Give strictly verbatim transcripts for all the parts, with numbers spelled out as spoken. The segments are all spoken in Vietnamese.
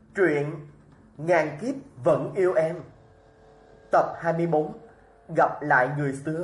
Truyện Ngàn kiếp vẫn yêu em, tập hai mươi bốn, gặp lại người xưa.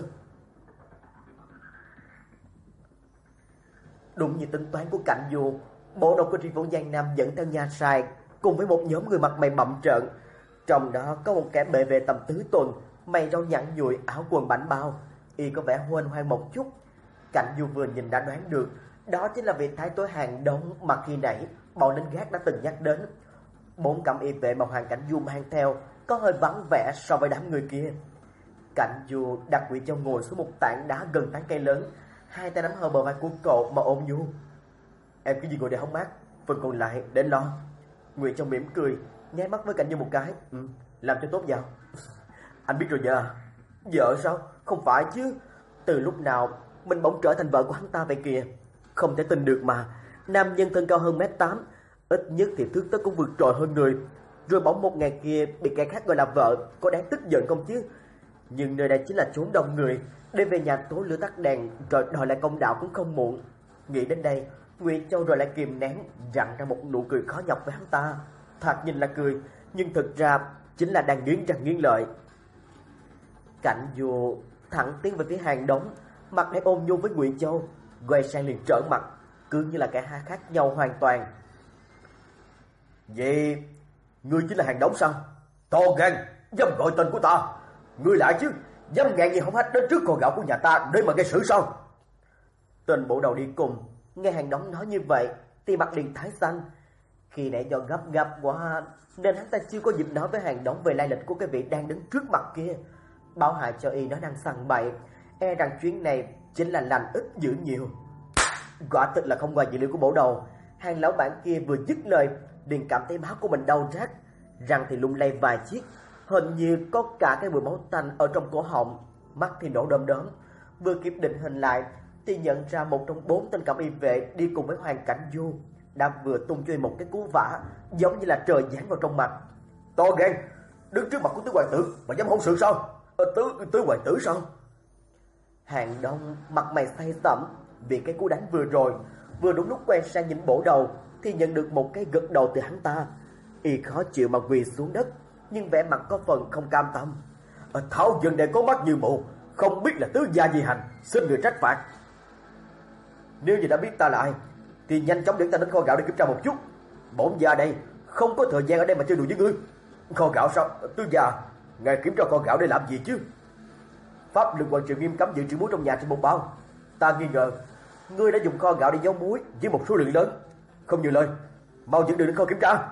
Đúng như tính toán của Cảnh Du, bộ đầu của Tri Phủ Giang Nam dẫn theo Nha Sai cùng với một nhóm người mặt mày bặm trợn. Trong đó có một kẻ bề về tầm tứ tuần, mày râu nhẵn nhụi, áo quần bảnh bao, y có vẻ huênh hoang một chút. Cảnh Du vừa nhìn đã đoán được đó chính là vị thái tối Hàng Đống mà khi nãy bọn lính gác đã từng nhắc đến. Bốn cẩm y vệ mà Hoàng Cảnh Du mang theo có hơi vắng vẻ so với đám người kia. Cảnh Du đặt Ngụy Châu ngồi xuống một tảng đá gần tán cây lớn, hai tay nắm hờ bờ vai của cậu mà ôm nhu. Em cứ gì ngồi để hóng mát, phần còn lại để lo. Ngụy Châu mỉm cười, nháy mắt với Cảnh Du một cái. Ừ, làm cho tốt vào. Anh biết rồi nhờ. Vợ sao? Không phải chứ. Từ lúc nào mình bỗng trở thành vợ của hắn ta vậy kìa. Không thể tin được mà. Nam nhân thân cao hơn mét tám, ít nhất thì thước tấc cũng vượt trội hơn người. Rồi bỗng một ngày kia bị kẻ khác gọi là vợ, có đáng tức giận không chứ? Nhưng nơi đây chính là chốn đông người, để về nhà tối lửa tắt đèn rồi đòi lại công đạo cũng không muộn. Nghĩ đến đây, Ngụy Châu rồi lại kìm nén rặn ra một nụ cười khó nhọc với hắn ta. Thoạt nhìn là cười, nhưng thực ra chính là đang nghiến răng nghiến lợi. Cảnh Du thẳng tiến về phía Hàng Đống, mặt để ôm nhu với Ngụy Châu, quay sang liền trợn mặt, cứ như là cả hai khác nhau hoàn toàn. Vậy ngươi chính là Hàng Đống sao? To gan, dám gọi tên của ta. Ngươi lại chứ, dám ngàn gì không hách đến trước con gạo của nhà ta để mà gây sự sao? Tên bộ đầu đi cùng nghe Hàng Đống nói như vậy thì mặt liền tái xanh. Khi nãy do gấp gáp quá nên hắn ta chưa có dịp nói với Hàng Đống về lai lịch của cái vị đang đứng trước mặt kia. Báo hại cho y nó đang sằng bậy, e rằng chuyến này chính là lành ít dữ nhiều. Quả thực là không ngoài dự liệu của bộ đầu. Hàng lão bản kia vừa dứt lời liền cảm thấy máu của mình đau rát, răng thì lung lay vài chiếc, hình như có cả cái mùi máu tanh ở trong cổ họng, mắt thì nổ đom đóm. Vừa kịp định hình lại thì nhận ra một trong bốn tên cẩm y vệ đi cùng với Hoàng Cảnh Du đã vừa tung cho một cái cú vả giống như là trời giáng vào trong mặt. To gan, đứng trước mặt của tứ hoàng tử mà dám hôn sự sao? Ờ, tứ tứ hoàng tử sao? Hàng Đông mặt mày say sẩm vì cái cú đánh vừa rồi. Vừa đúng lúc quay sang nhìn bổ đầu thì nhận được một cái gật đầu từ hắn ta. Y khó chịu mà quỳ xuống đất, nhưng vẻ mặt có phần không cam tâm. Ờ, Thảo dân đây có mắt như mù, không biết là tứ gia gì hành, xin người trách phạt. Nếu như đã biết ta là ai thì nhanh chóng dẫn ta đến kho gạo để kiểm tra một chút. Bổn gia đây không có thời gian ở đây mà chơi đùa với ngươi. Kho gạo sao? Tứ gia, ngài kiểm tra kho gạo để làm gì chứ? Pháp luật hoàng triều nghiêm cấm dự trữ muối trong nhà trên một bao. Ta nghi ngờ ngươi đã dùng kho gạo để giấu muối với một số lượng lớn. Không nhiều lời, mau dẫn đường đến kho kiểm tra.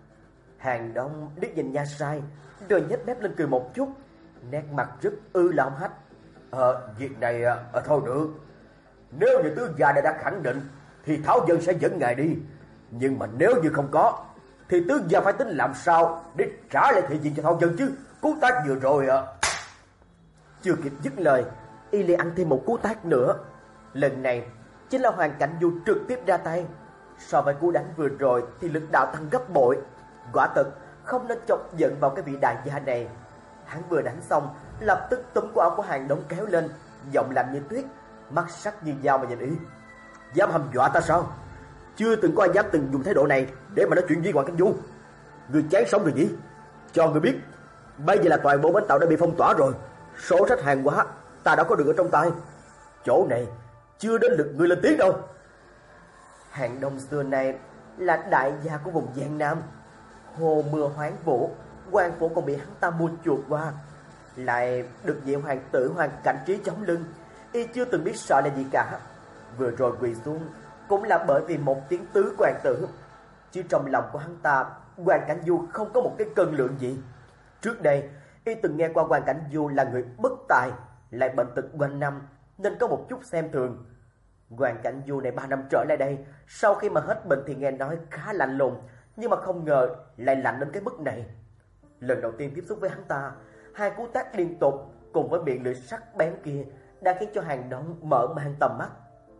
Hàng Đông liếc nhìn Nha Sai rồi nhếch mép lên cười một chút, nét mặt rất ư là ông hách. Ờ, việc này à, thôi được. Nếu như tứ gia đã khẳng định thì Thảo dân sẽ dẫn ngài đi. Nhưng mà nếu như không có thì tứ gia phải tính làm sao để trả lại thị diện cho Thảo dân chứ. Cú tát vừa rồi à. Chưa kịp dứt lời, y liền ăn thêm một cú tát nữa. Lần này chính là Hoàng Cảnh Du trực tiếp ra tay. So với cú đánh vừa rồi thì lực đạo tăng gấp bội. Quả thực không nên chọc giận vào cái vị đại gia này. Hắn vừa đánh xong lập tức túm cổ áo của Hàng Đống kéo lên, giọng lạnh như tuyết, mắt sắc như dao mà nhìn y. Dám hăm dọa ta sao? Chưa từng có ai dám từng dùng thái độ này để mà nói chuyện với Hoàng Cảnh Du. Người chán sống rồi nhỉ? Cho người biết, bây giờ là toàn bộ bến tàu đã bị phong tỏa rồi. Số sách hàng hóa ta đã có được ở trong tay. Chỗ này chưa đến lượt người lên tiếng đâu. Hàng Đông xưa này là đại gia của vùng Giang Nam. Hồ mưa hoáng vũ, quan phủ còn bị hắn ta mua chuộc qua, lại được vị hoàng tử Hoàng Cảnh Trí chống lưng, y chưa từng biết sợ là gì cả. Vừa rồi quỳ xuống cũng là bởi vì một tiếng tứ hoàng tử, chứ trong lòng của hắn ta Hoàng Cảnh Du không có một cái cân lượng gì. Trước đây y từng nghe qua Hoàng Cảnh Du là người bất tài, lại bệnh tật quanh năm nên có một chút xem thường. Hoàng Cảnh Du này ba năm trở lại đây, sau khi mà hết bệnh thì nghe nói khá lạnh lùng, nhưng mà không ngờ lại lạnh đến cái mức này. Lần đầu tiên tiếp xúc với hắn ta, hai cú tát liên tục cùng với miệng lưỡi sắc bén kia đã khiến cho Hàng Đống mở mang tầm mắt.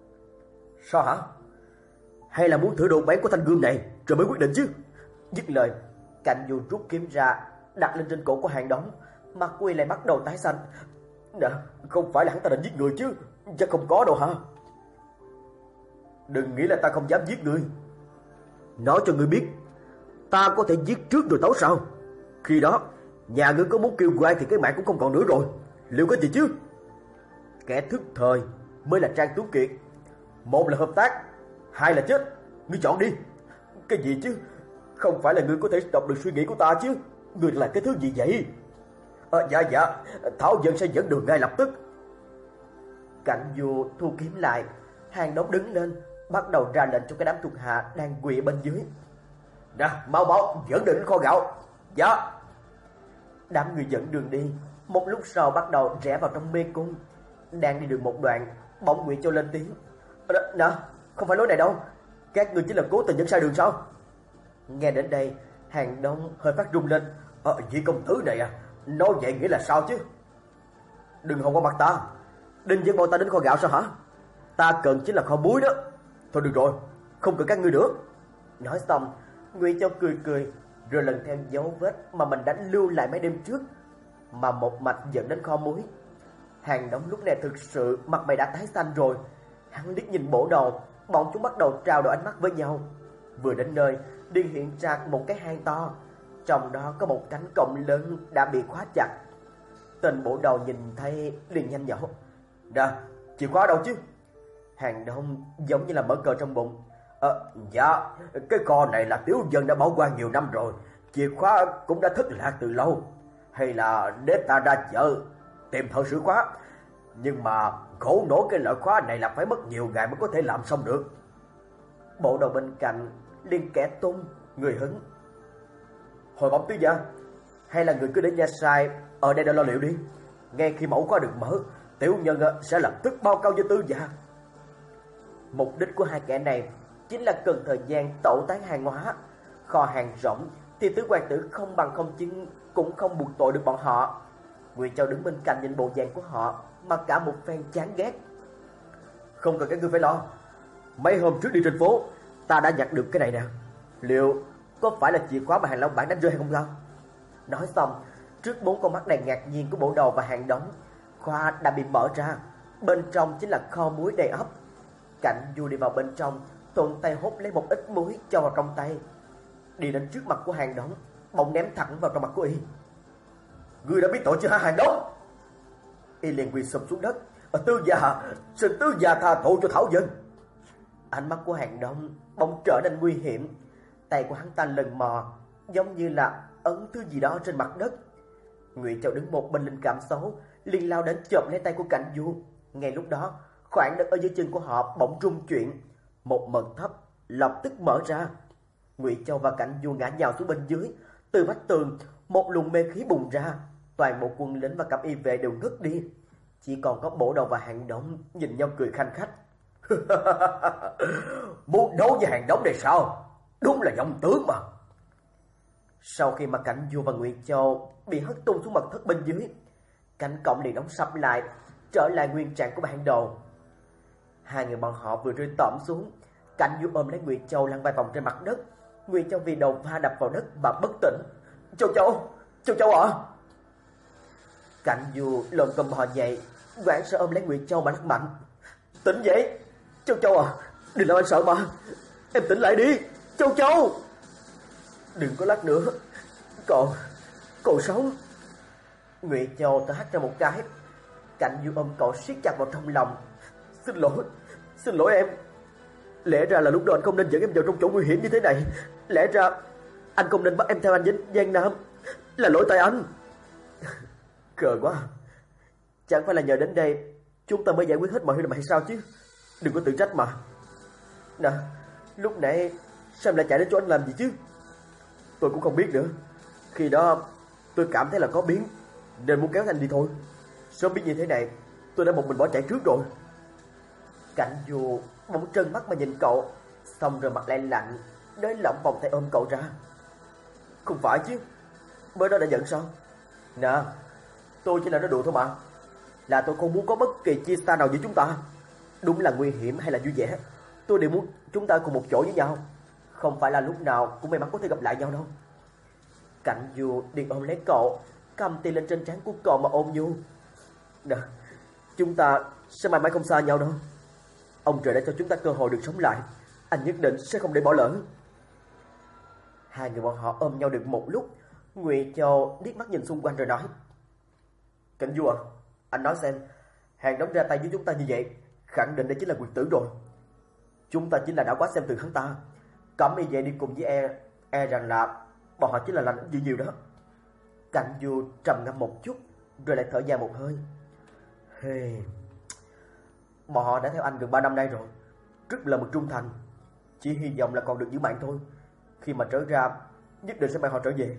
Sao hả? Hay là muốn thử độ bén của thanh gươm này rồi mới quyết định chứ? Dứt lời, Cảnh Du rút kiếm ra đặt lên trên cổ của Hàng Đống, mặt của y lại bắt đầu tái xanh. Nè, không phải là hắn ta định giết người chứ? Chắc không có đâu hả? Đừng nghĩ là ta không dám giết ngươi. Nói cho ngươi biết, ta có thể giết trước rồi tấu sao? Khi đó nhà ngươi có muốn kêu quan thì cái mạng cũng không còn nữa rồi. Liệu có gì chứ? Kẻ thức thời mới là Trang Tuấn Kiệt. Một là hợp tác, hai là chết. Ngươi chọn đi. Cái gì chứ? Không phải là ngươi có thể đọc được suy nghĩ của ta chứ? Ngươi là cái thứ gì vậy? À, dạ dạ, Thảo Dân sẽ dẫn đường ngay lập tức. Cảnh vua thu kiếm lại, Hàng Đống đứng lên, bắt đầu ra lệnh cho cái đám thuộc hạ đang quỳ bên dưới. Nè, mau mau dẫn đường đến kho gạo. Dạ. Đám người dẫn đường đi, một lúc sau bắt đầu rẽ vào trong mê cung. Đang đi được một đoạn, bỗng Ngụy Châu lên tiếng. Nè, không phải lối này đâu. Các người chỉ là cố tình dẫn sai đường sao? Nghe đến đây, Hàng Đông hơi phát run lên. Ờ, vị công tử này à, nói vậy nghĩa là sao chứ? Đừng hòng qua mặt ta. Đinh dẫn bọn ta đến kho gạo sao hả? Ta cần chính là kho muối đó. Thôi được rồi, không cần các ngươi nữa. Nói xong, Ngụy Châu cười cười, rồi lần theo dấu vết mà mình đánh lưu lại mấy đêm trước, mà một mạch dẫn đến kho muối. Hàng Đống lúc này thực sự mặt mày đã tái xanh rồi. Hắn liếc nhìn Bổ Đầu, bọn chúng bắt đầu trao đổi ánh mắt với nhau. Vừa đến nơi, liền hiện ra một cái hang to, trong đó có một cánh cổng lớn đã bị khóa chặt. Tên Bổ Đầu nhìn thấy liền nhanh nhẩu. Nè, chìa khóa đâu chứ? Hàng Đông giống như là mở cờ trong bụng. Ờ, dạ, cái kho này là Tiểu Dân đã bảo quan nhiều năm rồi, chìa khóa cũng đã thất lạc từ lâu. Hay là để ta ra chợ tìm thợ sửa khóa. Nhưng mà khổ nổi cái loại khóa này là phải mất nhiều ngày mới có thể làm xong được. Bộ đầu bên cạnh liền kẻ tung người hứng. Hồi bẩm tứ gia, hay là người cứ để nha sai ở đây để lo liệu đi. Ngay khi mẫu khóa được mở, Tiểu Nhân sẽ lập tức báo cáo với tứ gia. Mục đích của hai kẻ này chính là cần thời gian tẩu tán hàng hóa. Kho hàng rỗng thì tứ hoàng tử không bằng không chứng cũng không buộc tội được bọn họ. Ngụy Châu đứng bên cạnh nhìn bộ dạng của họ mà cả một phen chán ghét. Không cần các ngươi phải lo. Mấy hôm trước đi trên phố, ta đã nhặt được cái này nè. Liệu có phải là chìa khóa mà Hàng Long Bản đánh rơi hay không sao? Nói xong, trước bốn con mắt đầy ngạc nhiên của Bổ Đầu và Hàng Đống, khóa đã bị mở ra. Bên trong chính là kho muối đầy ắp. Cảnh Du đi vào bên trong, thuận tay hút lấy một ít muối cho vào trong tay, đi đến trước mặt của Hàng Đống, bỗng ném thẳng vào trong mặt của y. Ngươi đã biết tội chưa hả Hàng Đống? Y liền quỳ sụp xuống đất. Tư gia, xin tứ gia tha tội cho Thảo Dân. Ánh mắt của Hàng Đống bỗng trở nên nguy hiểm. Tay của hắn ta lần mò, giống như là ấn thứ gì đó trên mặt đất. Ngụy Châu đứng một bên linh cảm xấu, liền lao đến chộp lấy tay của Cảnh Du. Ngay lúc đó, khoảng đất ở dưới chân của họ bỗng rung chuyển, một mần thấp lập tức mở ra. Ngụy Châu và Cảnh Du ngã nhào xuống bên dưới. Từ vách tường một luồng mê khí bùng ra, toàn bộ quân lính và cẩm y vệ đều ngất đi. Chỉ còn có Bổ Đầu và Hàng Đống nhìn nhau cười khanh khách. Muốn đấu với Hàng Đống này sao? Đúng là vọng tướng mà. Sau khi mà Cảnh Du và Ngụy Châu bị hất tung xuống mặt thất bên dưới, cánh cổng liền đóng sập lại, trở lại nguyên trạng của ban đầu. Hai người bọn họ vừa rơi tõm xuống, Cảnh Du ôm lấy Ngụy Châu lăn vài vòng trên mặt đất. Ngụy Châu vì đầu va đập vào đất mà bất tỉnh. Châu Châu, Châu Châu ạ! À? Cảnh Du lồm cồm bò dậy, hoảng sợ ôm lấy Ngụy Châu mà lắc mạnh. Tỉnh dậy, Châu Châu à, đừng làm anh sợ mà, em tỉnh lại đi, Châu Châu. Đừng có lắc nữa, cậu, cậu sống. Ngụy Châu ta hắt ra một cái. Cảnh Du ôm cậu siết chặt vào trong lòng. Xin lỗi, xin lỗi em. Lẽ ra là lúc đó anh không nên dẫn em vào trong chỗ nguy hiểm như thế này. Lẽ ra anh không nên bắt em theo anh đến Giang Nam. Là lỗi tại anh. Cờ quá. Chẳng phải là nhờ đến đây chúng ta mới giải quyết hết mọi chuyện mà hay sao chứ? Đừng có tự trách mà. Nè, lúc nãy sao em lại chạy đến chỗ anh làm gì chứ? Tôi cũng không biết nữa. Khi đó tôi cảm thấy là có biến nên muốn kéo anh đi thôi. Sớm biết như thế này tôi đã một mình bỏ chạy trước rồi. Cảnh Du bỗng trân mắt mà nhìn cậu, xong rồi mặt lại lạnh, nới lỏng vòng tay ôm cậu ra. Không phải chứ, mới đó đã giận sao? Nè, tôi chỉ là nói đùa thôi mà. Là tôi không muốn có bất kỳ chia xa nào giữa chúng ta. Đúng là nguy hiểm hay là vui vẻ, tôi đều muốn chúng ta cùng một chỗ với nhau. Không phải là lúc nào cũng may mắn có thể gặp lại nhau đâu. Cảnh Du liền ôm lấy cậu, cầm tay lên trên trán của cậu mà ôm nhu. Nè, chúng ta sẽ mãi mãi không xa nhau đâu. Ông trời đã cho chúng ta cơ hội được sống lại, anh nhất định sẽ không để bỏ lỡ. Hai người bọn họ ôm nhau được một lúc, Ngụy Châu liếc mắt nhìn xung quanh rồi nói: Cảnh Du à, anh nói xem, Hàng Đống ra tay với chúng ta như vậy, khẳng định đây chính là Nguyệt Tử rồi. Chúng ta chính là đã quá xem thường hắn ta, cấm y vậy đi cùng với e, e rằng là bọn họ chính là lành dữ nhiều đó. Cảnh Du trầm ngâm một chút, rồi lại thở dài một hơi. Hey, bọn họ đã theo anh gần ba năm nay rồi, rất là mực trung thành, chỉ hy vọng là còn được giữ mạng thôi. Khi mà trở ra, nhất định sẽ mang họ trở về.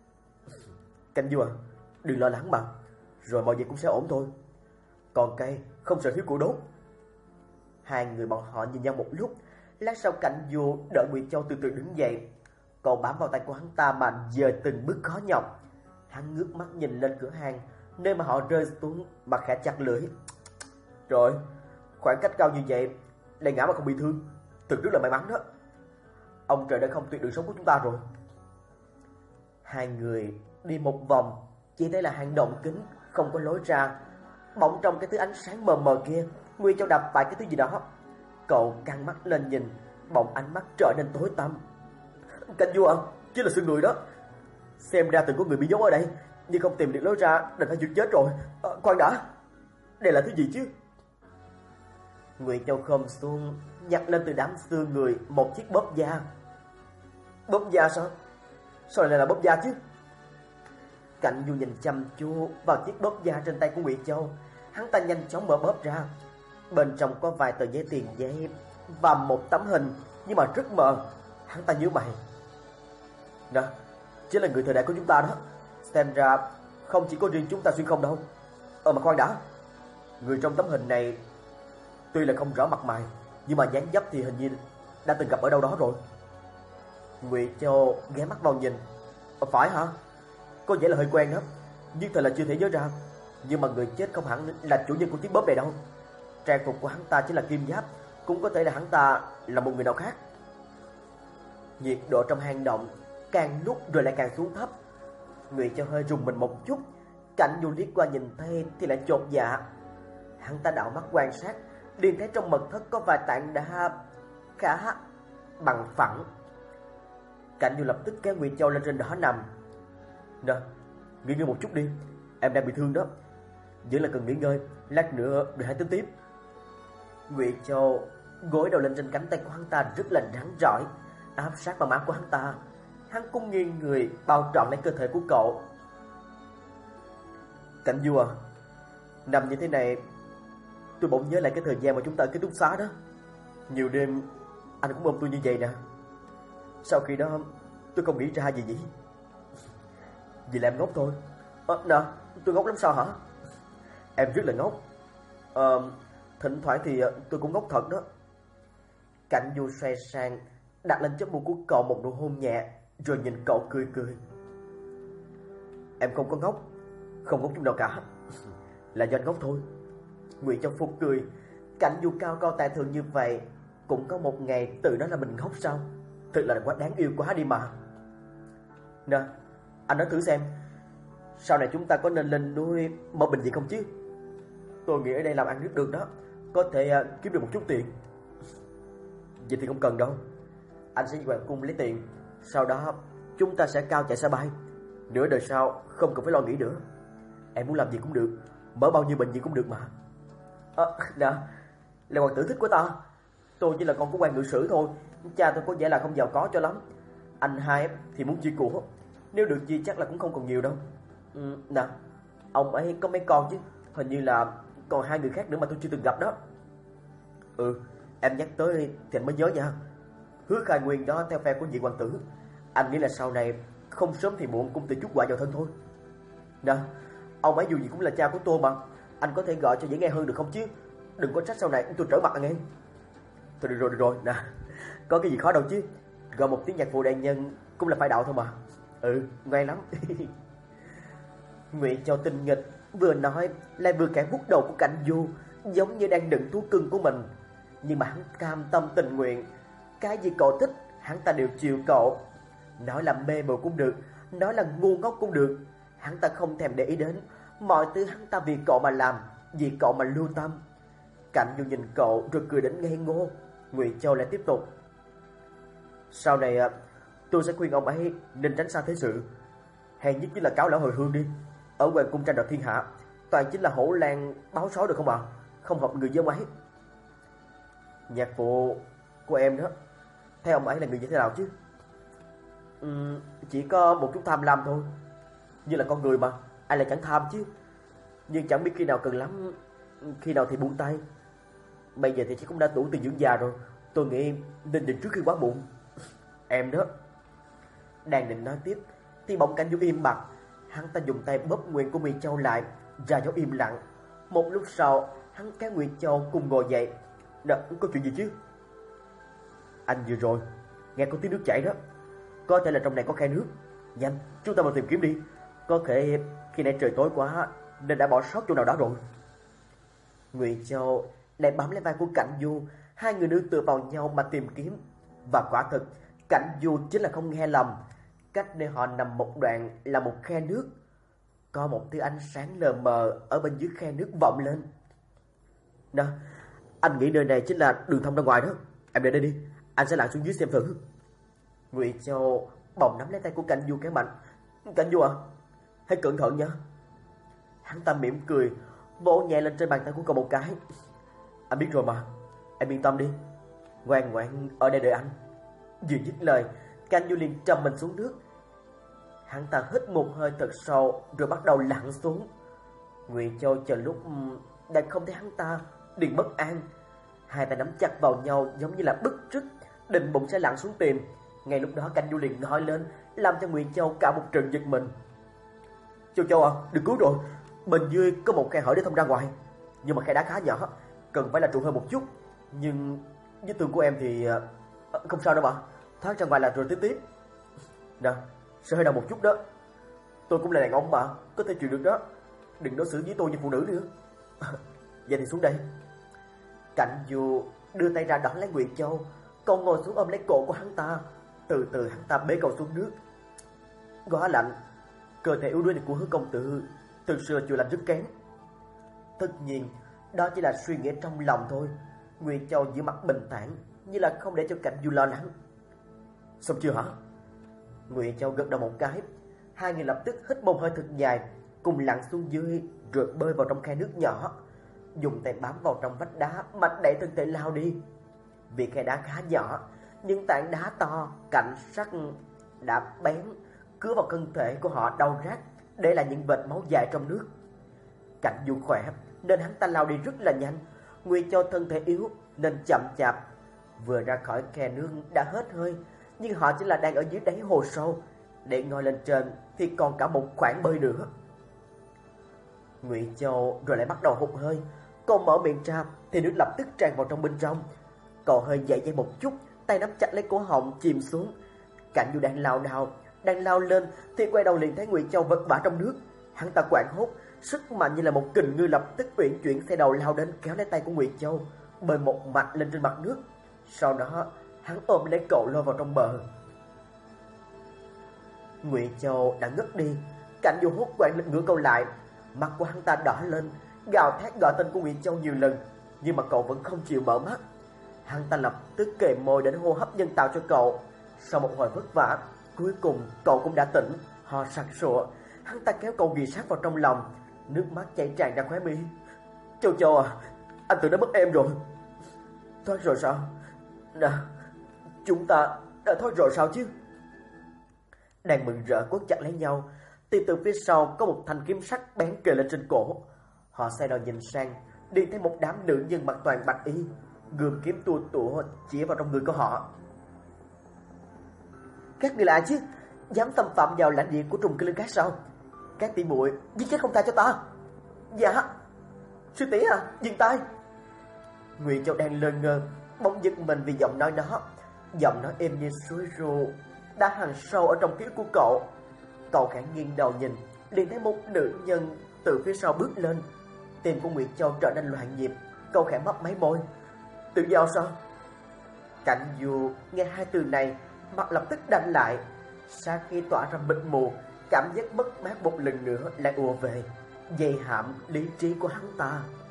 Cảnh Du à, đừng lo lắng mà, rồi mọi việc cũng sẽ ổn thôi. Còn cây không sợ thiếu của đốt. Hai người bọn họ nhìn nhau một lúc, lát sau Cảnh Du đợi Ngụy Châu từ từ đứng dậy. Cậu bám vào tay của hắn ta mà dời từng bước khó nhọc. Hắn ngước mắt nhìn lên cửa hàng nơi mà họ rơi xuống, mà khẽ chặt lưỡi. Rồi, khoảng cách cao như vậy lại ngã mà không bị thương, thực rất là may mắn đó. Ông trời đã không tuyệt đường sống của chúng ta rồi. Hai người đi một vòng, chỉ thấy là hang động kín, không có lối ra. Bỗng trong cái thứ ánh sáng mờ mờ kia, Ngụy Châu đập phải cái thứ gì đó. Cậu căng mắt lên nhìn, bỗng ánh mắt trở nên tối tăm. Cảnh Du à, chính là xương người đó. Xem ra từng có người bị giấu ở đây, nhưng không tìm được lối ra nên phải chịu chết rồi. À, khoan đã, đây là thứ gì chứ? Ngụy Châu khom xuống, nhặt lên từ đám xương người một chiếc bóp da. Bóp da sao? Sao lại là bóp da chứ? Cảnh Du nhìn chăm chú vào chiếc bóp da trên tay của Ngụy Châu. Hắn ta nhanh chóng mở bóp ra. Bên trong có vài tờ giấy tiền giấy và một tấm hình, nhưng mà rất mờ. Hắn ta nhíu mày. Nè, chính là người thời đại của chúng ta đó. Xem ra không chỉ có riêng chúng ta xuyên không đâu. Ờ mà khoan đã, người trong tấm hình này tuy là không rõ mặt mày, nhưng mà dáng dấp thì hình như đã từng gặp ở đâu đó rồi. Ngụy Châu ghé mắt vào nhìn. Ờ, phải hả? Có vẻ là hơi quen đó, nhưng thật là chưa thể nhớ ra. Nhưng mà người chết không hẳn là chủ nhân của chiếc bóp này đâu. Trang phục của hắn ta chính là kim giáp, cũng có thể là hắn ta là một người nào khác. Nhiệt độ trong hang động càng lúc rồi lại càng xuống thấp. Ngụy Châu hơi rùng mình một chút. Cảnh Du liếc qua nhìn thấy thì lại chột dạ. Hắn ta đảo mắt quan sát, liền thấy trong mật thất có vài tảng đá khá bằng phẳng. Cảnh Du lập tức kéo Ngụy Châu lên trên đó nằm. Nè, nghỉ ngơi một chút đi, em đang bị thương đó, vẫn là cần nghỉ ngơi, lát nữa để hãy tính tiếp. Ngụy Châu gối đầu lên trên cánh tay của hắn ta rất là rắn rỏi, áp sát vào má của hắn ta. Hắn cũng nghiêng người bao trọn lấy cơ thể của cậu. Cảnh Du à, nằm như thế này, tôi bỗng nhớ lại cái thời gian mà chúng ta ở ký túc xá đó. Nhiều đêm anh cũng ôm tôi như vậy nè. Sau khi đó tôi không nghĩ ra gì nhỉ. Vì là em ngốc thôi. Ờ, nè, tôi ngốc lắm sao hả? Em rất là ngốc. Ờ, thỉnh thoảng thì tôi cũng ngốc thật đó. Cảnh Du xoay sang, đặt lên chóp mũi của cậu một nụ hôn nhẹ, rồi nhìn cậu cười cười. Em không có ngốc, không ngốc chút nào cả, là do anh ngốc thôi. Ngụy Châu phục cười. Cảnh Du cao cao tại thượng như vậy, cũng có một ngày tự nói là mình ngốc sao? Thật là quá đáng yêu quá đi mà. Nè, anh nói thử xem, sau này chúng ta có nên lên núi mở bệnh viện không chứ? Tôi nghĩ ở đây làm ăn rất được đó, có thể uh, kiếm được một chút tiền. Vậy thì không cần đâu, anh sẽ đi hoàng cung lấy tiền, sau đó chúng ta sẽ cao chạy xe bay. Nửa đời sau không cần phải lo nghĩ nữa. Em muốn làm gì cũng được, mở bao nhiêu bệnh viện cũng được mà. Ờ, à, nè, là hoàng tử thích của ta. Tôi chỉ là con của quan ngự sử thôi, cha tôi có vẻ là không giàu có cho lắm. Anh hai thì muốn chia của, nếu được chia chắc là cũng không còn nhiều đâu. Ừ, nè, ông ấy có mấy con chứ, hình như là còn hai người khác nữa mà tôi chưa từng gặp đó. Ừ, em nhắc tới thì anh mới nhớ nha. Hứa Khai Nguyên đó theo phe của vị hoàng tử. Anh nghĩ là sau này không sớm thì muộn cũng từ chút quả vào thân thôi. Nè, ông ấy dù gì cũng là cha của tôi mà, anh có thể gọi cho dễ nghe hơn được không chứ? Đừng có trách sau này tôi trở mặt anh em. Thôi được rồi, được rồi, nè, có cái gì khó đâu chứ. Gọi một tiếng nhạc phụ đại nhân cũng là phải đạo thôi mà. Ừ, ngoan lắm. Ngụy Châu tinh nghịch, vừa nói lại vừa cản vuốt đầu của Cảnh Du, giống như đang đựng thú cưng của mình. Nhưng mà hắn cam tâm tình nguyện. Cái gì cậu thích hắn ta đều chiều cậu. Nói là mê mội cũng được, nói là ngu ngốc cũng được, hắn ta không thèm để ý đến. Mọi thứ hắn ta vì cậu mà làm, vì cậu mà lưu tâm. Cảnh Du nhìn cậu rồi cười đến ngây ngô. Ngụy Châu lại tiếp tục. Sau này tôi sẽ khuyên ông ấy nên tránh xa thế sự. Hèn nhất chính là cáo lão hồi hương đi. Ở hoàng cung tranh đoạt thiên hạ, toàn chính là hổ lang báo sói được không ạ? À? Không hợp người với ông ấy. Nhạc phụ của em đó, theo ông ấy là người như thế nào chứ? Uhm, chỉ có một chút tham lam thôi. Như là con người mà, ai lại chẳng tham chứ. Nhưng chẳng biết khi nào cần lắm, khi nào thì buông tay. Bây giờ thì chị cũng đã tuổi từ dưỡng già rồi, tôi nghĩ nên định trước khi quá muộn. Em đó. Đang định nói tiếp thì bỗng Cảnh Du im bặt. Hắn ta dùng tay bóp Nguyệt của Ngụy Châu lại, ra dấu im lặng. Một lúc sau, hắn kéo Ngụy Châu cùng ngồi dậy. Nè, có chuyện gì chứ? Anh vừa rồi nghe có tiếng nước chảy đó, có thể là trong này có khe nước. Nhanh, chúng ta vào tìm kiếm đi. Có thể khi nãy trời tối quá nên đã bỏ sót chỗ nào đó rồi. Ngụy Châu lại bám lấy vai của Cảnh Du, hai người nữ tựa vào nhau mà tìm kiếm. Và quả thực, Cảnh Du chính là không nghe lầm. Cách nơi họ nằm một đoạn là một khe nước. Có một thứ ánh sáng lờ mờ ở bên dưới khe nước vọng lên. Nè, anh nghĩ nơi này chính là đường thông ra ngoài đó. Em đến đây đi, anh sẽ lặn xuống dưới xem thử. Ngụy Châu bồng nắm lấy tay của Cảnh Du kéo mạnh. Cảnh Du à, hãy cẩn thận nha. Hắn ta mỉm cười, vỗ nhẹ lên trên bàn tay của cậu một cái. Anh biết rồi mà, em yên tâm đi, ngoan ngoãn ở đây đợi anh. Vừa dứt lời, Cảnh Du liền trầm mình xuống nước. Hắn ta hít một hơi thật sâu rồi bắt đầu lặn xuống. Ngụy Châu chờ lúc đang không thấy hắn ta liền bất an, hai tay nắm chặt vào nhau giống như là bứt rứt, định bụng sẽ lặn xuống tìm. Ngay lúc đó Cảnh Du liền gọi lên, làm cho Ngụy Châu cả một trận giật mình. Châu Châu à, đừng cứu rồi, bên dưới có một khe hở để thông ra ngoài, nhưng mà khe đá khá nhỏ, cần phải là trụ hơn một chút. Nhưng với tường của em thì không sao đâu mà, thoát ra ngoài là rồi tính tiếp. Nè, sẽ hơi đau một chút đó. Tôi cũng là đàn ông mà, có thể chịu được đó. Đừng đối xử với tôi như phụ nữ nữa. Vậy thì xuống đây. Cảnh Du đưa tay ra đón lấy Ngụy Châu, cậu ngồi xuống ôm lấy cổ của hắn ta. Từ từ hắn ta bế cậu xuống nước. Quá lạnh, cơ thể yếu đuối này của Hứa công tử từ xưa chịu lạnh rất kém. Tất nhiên, đó chỉ là suy nghĩ trong lòng thôi. Ngụy Châu giữ mặt bình thản, như là không để cho Cảnh Du lo lắng. Xong chưa hả? Ngụy Châu gật đầu một cái. Hai người lập tức hít một hơi thật dài, cùng lặn xuống dưới rồi bơi vào trong khe nước nhỏ, dùng tay bám vào trong vách đá mà đẩy thân thể lao đi. Vì khe đá khá nhỏ, nhưng tảng đá to, cạnh sắc đã bén cứa vào thân thể của họ đau rát, để lại những vệt máu dài trong nước. Cảnh Du khỏe nên hắn ta lao đi rất là nhanh. Ngụy Châu thân thể yếu nên chậm chạp. Vừa ra khỏi khe nước đã hết hơi, nhưng họ chỉ là đang ở dưới đáy hồ sâu. Để ngồi lên trên thì còn cả một khoảng bơi nữa. Ngụy Châu rồi lại bắt đầu hụt hơi. Cậu mở miệng ra thì nước lập tức tràn vào trong bên trong. Cậu hơi dậy dây một chút, tay nắm chặt lấy cổ họng chìm xuống. Cảnh Du đang lao đao, đang lao lên thì quay đầu liền thấy Ngụy Châu vật vã trong nước. Hắn ta quảng hốt, sức mạnh như là một kình ngư lập tức uyển chuyển xoay đầu lao đến kéo lấy tay của Ngụy Châu, bơi một mạch lên trên mặt nước. Sau đó hắn ôm lấy cậu lôi vào trong bờ. Ngụy Châu đã ngất đi. Cảnh Du hốt quảng lực ngửa cậu lại. Mặt của hắn ta đỏ lên, gào thét gọi tên của Ngụy Châu nhiều lần, nhưng mà cậu vẫn không chịu mở mắt. Hắn ta lập tức kề môi đến hô hấp nhân tạo cho cậu. Sau một hồi vất vả, cuối cùng cậu cũng đã tỉnh, ho sặc sụa. Hắn ta kéo cậu ghì sát vào trong lòng, nước mắt chảy tràn ra khóe mi. Châu Châu à, anh tưởng đã mất em rồi. Thoát rồi sao? Nè, chúng ta đã thoát rồi sao chứ? Đang mừng rỡ quấn chặt lấy nhau thì từ phía sau có một thanh kiếm sắc bén kề lên trên cổ. Họ xoay đầu nhìn sang, đi thấy một đám nữ nhân mặc toàn bạch y, gươm kiếm tua tủa chỉ vào trong người của họ. Các người là chứ? Dám xâm phạm vào lãnh địa của Trùng Kinh Linh Cát sao? Các tỷ muội giết chết không tha cho ta. Dạ. Sư tỷ à, dừng tay. Ngụy Châu đang lơ ngơ, bỗng giật mình vì giọng nói đó. Giọng nói êm như suối ru đã hằn sâu ở trong ký ức của cậu. Cậu khẽ nghiêng đầu nhìn, liền thấy một nữ nhân từ phía sau bước lên. Tim của Ngụy Châu trở nên loạn nhịp. Cậu khẽ mấp máy môi. Tự do sao? Cảnh Du nghe hai từ này, mặt lập tức đanh lại. Sau khi tỏa ra mịt mù, cảm giác mất mát một lần nữa lại ùa về, dày hãm lý trí của hắn ta.